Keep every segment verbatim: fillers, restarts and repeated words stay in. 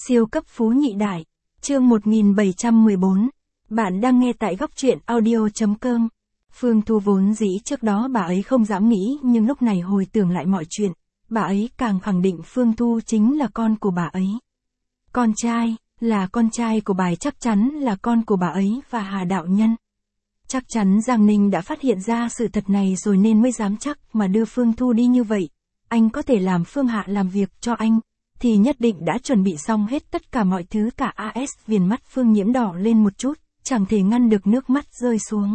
Siêu cấp phú nhị đại. Chương một nghìn bảy trăm mười bốn. Bạn đang nghe tại góc truyện audio.com. Phương Thu vốn dĩ trước đó bà ấy không dám nghĩ, nhưng lúc này hồi tưởng lại mọi chuyện, bà ấy càng khẳng định Phương Thu chính là con của bà ấy. Con trai, là con trai của bà ấy, chắc chắn là con của bà ấy và Hà đạo nhân. Chắc chắn Giang Ninh đã phát hiện ra sự thật này rồi nên mới dám chắc mà đưa Phương Thu đi như vậy. Anh có thể làm Phương Hạ làm việc cho anh, thì nhất định đã chuẩn bị xong hết tất cả mọi thứ. Cả a ét viền mắt Phương Nhiễm đỏ lên một chút, chẳng thể ngăn được nước mắt rơi xuống.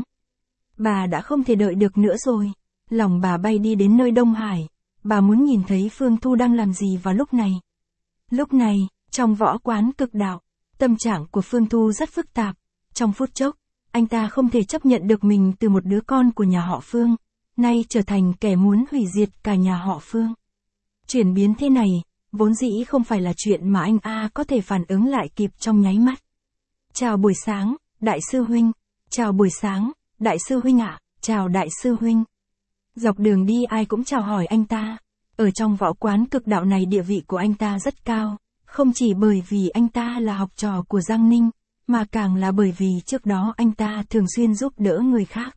Bà đã không thể đợi được nữa rồi. Lòng bà bay đi đến nơi Đông Hải. Bà muốn nhìn thấy Phương Thu đang làm gì vào lúc này. Lúc này, trong võ quán cực đạo, tâm trạng của Phương Thu rất phức tạp. Trong phút chốc, anh ta không thể chấp nhận được mình từ một đứa con của nhà họ Phương, nay trở thành kẻ muốn hủy diệt cả nhà họ Phương. Chuyển biến thế này, vốn dĩ không phải là chuyện mà anh A có thể phản ứng lại kịp trong nháy mắt. Chào buổi sáng, đại sư huynh. Chào buổi sáng, đại sư huynh ạ. Chào đại sư huynh. Dọc đường đi ai cũng chào hỏi anh ta. Ở trong võ quán cực đạo này địa vị của anh ta rất cao, không chỉ bởi vì anh ta là học trò của Giang Ninh, mà càng là bởi vì trước đó anh ta thường xuyên giúp đỡ người khác.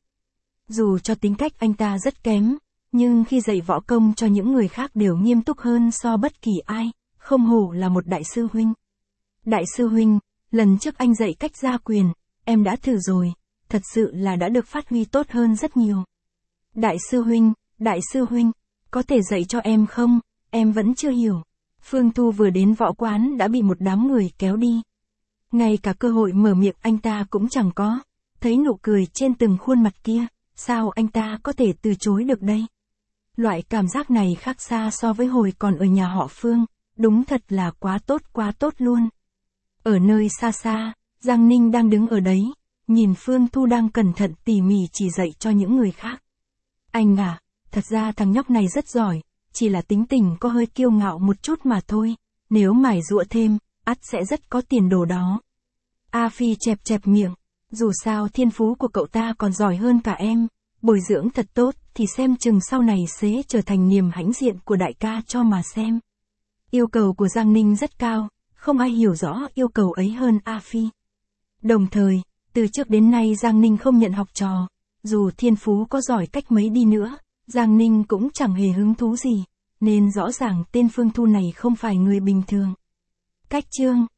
Dù cho tính cách anh ta rất kém, nhưng khi dạy võ công cho những người khác đều nghiêm túc hơn so bất kỳ ai, không hổ là một đại sư huynh. Đại sư huynh, lần trước anh dạy cách ra quyền, em đã thử rồi, thật sự là đã được phát huy tốt hơn rất nhiều. Đại sư huynh, đại sư huynh, có thể dạy cho em không, em vẫn chưa hiểu. Phương Thu vừa đến võ quán đã bị một đám người kéo đi. Ngay cả cơ hội mở miệng anh ta cũng chẳng có, thấy nụ cười trên từng khuôn mặt kia, sao anh ta có thể từ chối được đây? Loại cảm giác này khác xa so với hồi còn ở nhà họ Phương, đúng thật là quá tốt quá tốt luôn. Ở nơi xa xa, Giang Ninh đang đứng ở đấy, nhìn Phương Thu đang cẩn thận tỉ mỉ chỉ dạy cho những người khác. Anh à, thật ra thằng nhóc này rất giỏi, chỉ là tính tình có hơi kiêu ngạo một chút mà thôi, nếu mài giũa thêm, ắt sẽ rất có tiền đồ đó. A Phi chẹp chẹp miệng, dù sao thiên phú của cậu ta còn giỏi hơn cả em, bồi dưỡng thật tốt thì xem chừng sau này sẽ trở thành niềm hãnh diện của đại ca cho mà xem. Yêu cầu của Giang Ninh rất cao, không ai hiểu rõ yêu cầu ấy hơn A Phi. Đồng thời, từ trước đến nay Giang Ninh không nhận học trò, dù thiên phú có giỏi cách mấy đi nữa, Giang Ninh cũng chẳng hề hứng thú gì, nên rõ ràng tên Phương Thu này không phải người bình thường. Cách chương